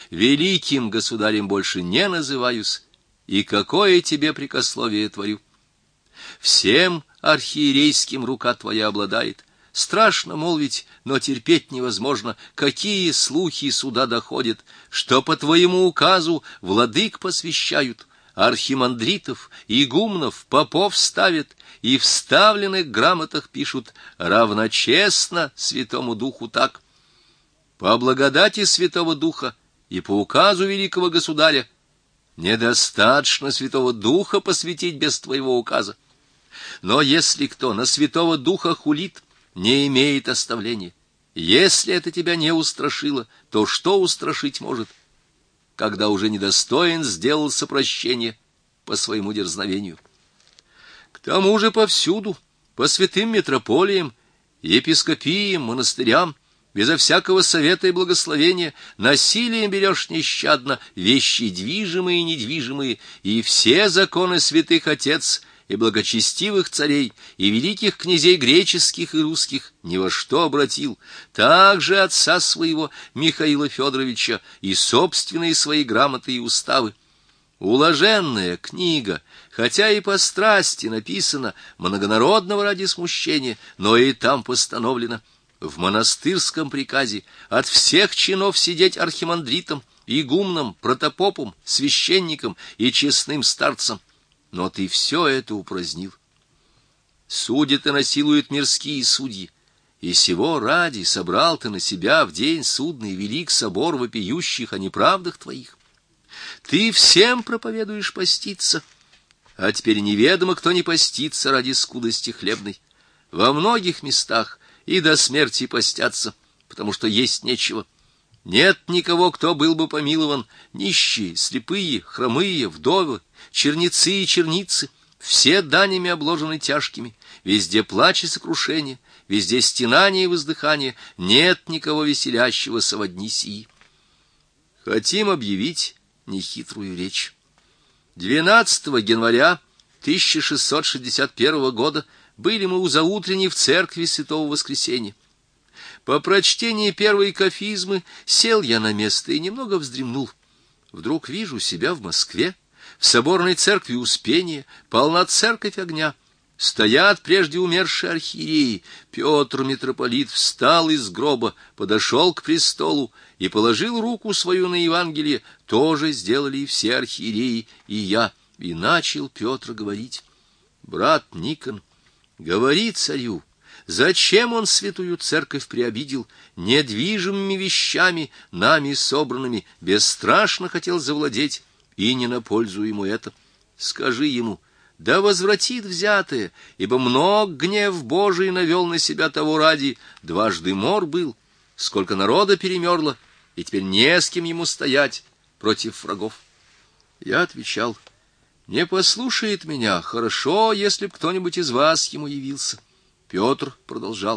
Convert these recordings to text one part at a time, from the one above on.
Великим государем больше не называюсь, и какое тебе прикословие творю. Всем архиерейским рука твоя обладает. Страшно молвить, но терпеть невозможно, какие слухи сюда доходят, что по твоему указу владык посвящают, архимандритов, игумнов, попов ставят, и в ставленных грамотах пишут равночестно Святому Духу так. По благодати Святого Духа и по указу великого государя недостаточно Святого Духа посвятить без твоего указа. Но если кто на Святого Духа хулит, не имеет оставления. Если это тебя не устрашило, то что устрашить может, когда уже недостоин сделался прощения по своему дерзновению? К тому же повсюду, по святым митрополиям, епископиям, монастырям, безо всякого совета и благословения, насилием берешь нещадно вещи движимые и недвижимые, и все законы святых отец и благочестивых царей, и великих князей греческих и русских ни во что обратил, также отца своего Михаила Федоровича и собственные свои грамоты и уставы. Уложенная книга, хотя и по страсти написана, многонародного ради смущения, но и там постановлено в монастырском приказе от всех чинов сидеть архимандритом, игумном, протопопом, священником и честным старцем. Но ты все это упразднил. Судят и насилуют мирские судьи, и сего ради собрал ты на себя в день судный велик собор вопиющих о неправдах твоих. Ты всем проповедуешь поститься, а теперь неведомо, кто не постится ради скудости хлебной. Во многих местах и до смерти постятся, потому что есть нечего. Нет никого, кто был бы помилован. Нищие, слепые, хромые, вдовы, черницы и черницы, все данями обложены тяжкими, везде плач и сокрушение, везде стенание и воздыхание, нет никого веселящегося во дни сии. Хотим объявить нехитрую речь. 12 января 1661 года были мы у заутренней в церкви Святого Воскресения. По прочтении первой кафизмы сел я на место и немного вздремнул. Вдруг вижу себя в Москве, в соборной церкви Успения, полна церковь огня. Стоят прежде умершие архиереи. Петр митрополит встал из гроба, подошел к престолу и положил руку свою на Евангелие. Тоже сделали и все архиереи, и я. И начал Петр говорить: «Брат Никон, говори царю, зачем он святую церковь приобидел, недвижимыми вещами, нами собранными, бесстрашно хотел завладеть, и не на пользу ему это? Скажи ему, да возвратит взятое, ибо много гнев Божий навел на себя того ради, дважды мор был, сколько народа перемерло, и теперь не с кем ему стоять против врагов». Я отвечал: «Не послушает меня, хорошо, если б кто-нибудь из вас ему явился». Петр продолжал: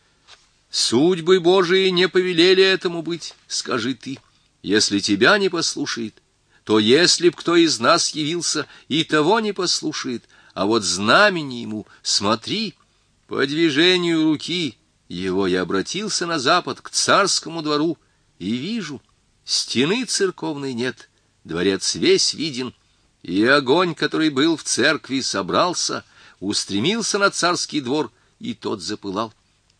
«Судьбы Божии не повелели этому быть, скажи ты. Если тебя не послушает, то если б кто из нас явился, и того не послушает, а вот знамение ему, смотри, по движению руки его я обратился на запад, к царскому двору, и вижу, стены церковной нет, дворец весь виден, и огонь, который был в церкви, собрался, устремился на царский двор, и тот запылал.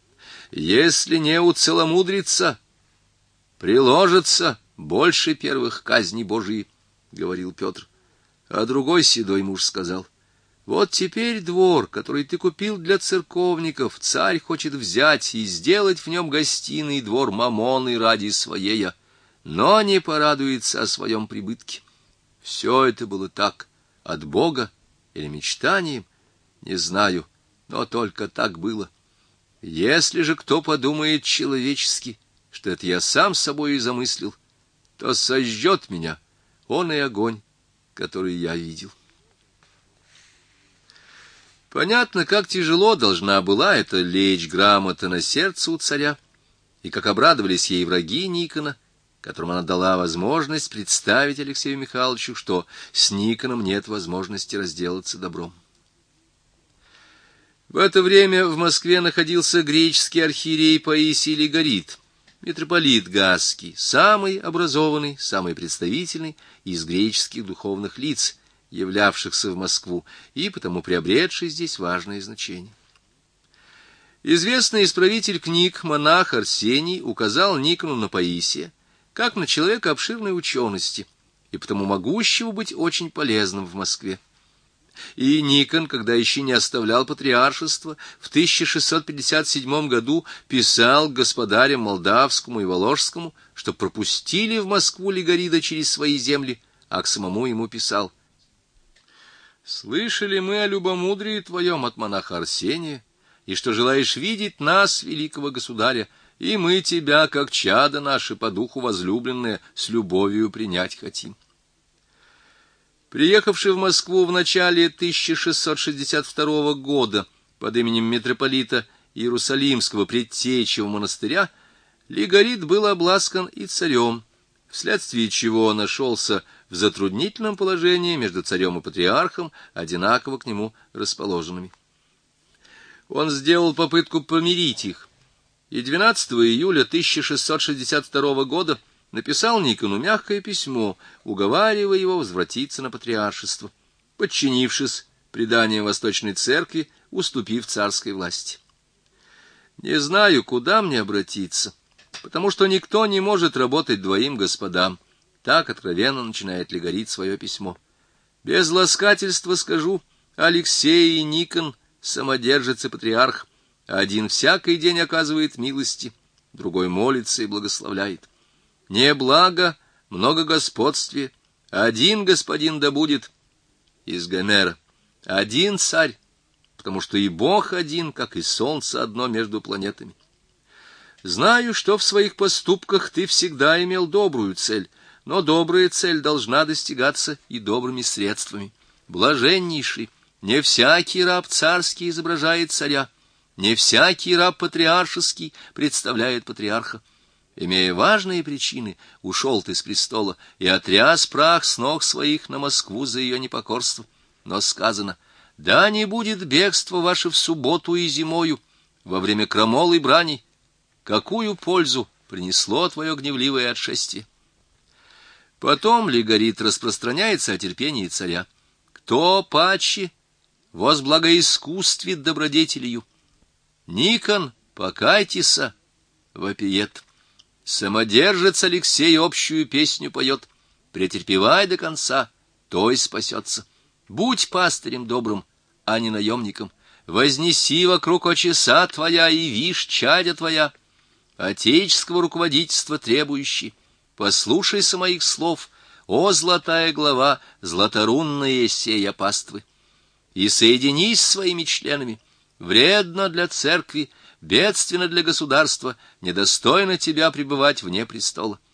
Если не уцеломудрится, приложится больше первых казней Божиих, — говорил Петр. А другой седой муж сказал: «Вот теперь двор, который ты купил для церковников, царь хочет взять и сделать в нем гостиный двор мамоны ради своея, но не порадуется о своем прибытке». Все это было так, от Бога или мечтанием, не знаю, но только так было. Если же кто подумает человечески, что это я сам собой и замыслил, то сожжет меня он и огонь, который я видел. Понятно, как тяжело должна была эта лечь грамота на сердце у царя, и как обрадовались ей враги Никона, которым она дала возможность представить Алексею Михайловичу, что с Никоном нет возможности разделаться добром. В это время в Москве находился греческий архиерей Паисий Легорит, митрополит Гасский, самый образованный, самый представительный из греческих духовных лиц, являвшихся в Москву, и потому приобретший здесь важное значение. Известный исправитель книг монах Арсений указал Никону на Паисия как на человека обширной учености и потому могущего быть очень полезным в Москве. И Никон, когда еще не оставлял патриаршества, в 1657 году писал господарям Молдавскому и Воложскому, что пропустили в Москву Лигарида через свои земли, а к самому ему писал: «Слышали мы о любомудрии твоем от монаха Арсения, и что желаешь видеть нас, великого государя, и мы тебя, как чадо наши, по духу возлюбленные, с любовью принять хотим». Приехавший в Москву в начале 1662 года под именем митрополита Иерусалимского предтечего монастыря, Лигарит был обласкан и царем, вследствие чего нашелся в затруднительном положении между царем и патриархом, одинаково к нему расположенными. Он сделал попытку помирить их, и 12 июля 1662 года написал Никону мягкое письмо, уговаривая его возвратиться на патриаршество, подчинившись преданиям Восточной Церкви, уступив царской власти. «Не знаю, куда мне обратиться, потому что никто не может работать двоим господам», так откровенно начинает Лигарит свое письмо. «Без ласкательства скажу, Алексей и Никон, самодержец и патриарх, один всякий день оказывает милости, другой молится и благословляет. Не благо, много господствия, один господин да будет». Из Гомера. Один царь, потому что и Бог один, как и солнце одно между планетами. Знаю, что в своих поступках ты всегда имел добрую цель, но добрая цель должна достигаться и добрыми средствами. Блаженнейший, не всякий раб царский изображает царя, не всякий раб патриаршеский представляет патриарха. Имея важные причины, ушел ты с престола и отряс прах с ног своих на Москву за ее непокорство. Но сказано: да не будет бегство ваше в субботу и зимою, во время крамол и брани. Какую пользу принесло твое гневливое отшествие? Потом Лигарит распространяется о терпении царя. Кто паче возблагоискусствит добродетелью? Никон, покайтеся, вопиет. Самодержец Алексей общую песню поет. Претерпевай до конца, той спасется. Будь пастырем добрым, а не наемником. Вознеси вокруг очеса твоя и вишь чадя твоя, отеческого руководительства требующий. Послушайся моих слов, о золотая глава, златорунные сея паствы. И соединись с своими членами. Вредно для церкви, бедственно для государства, недостойно тебя пребывать вне престола.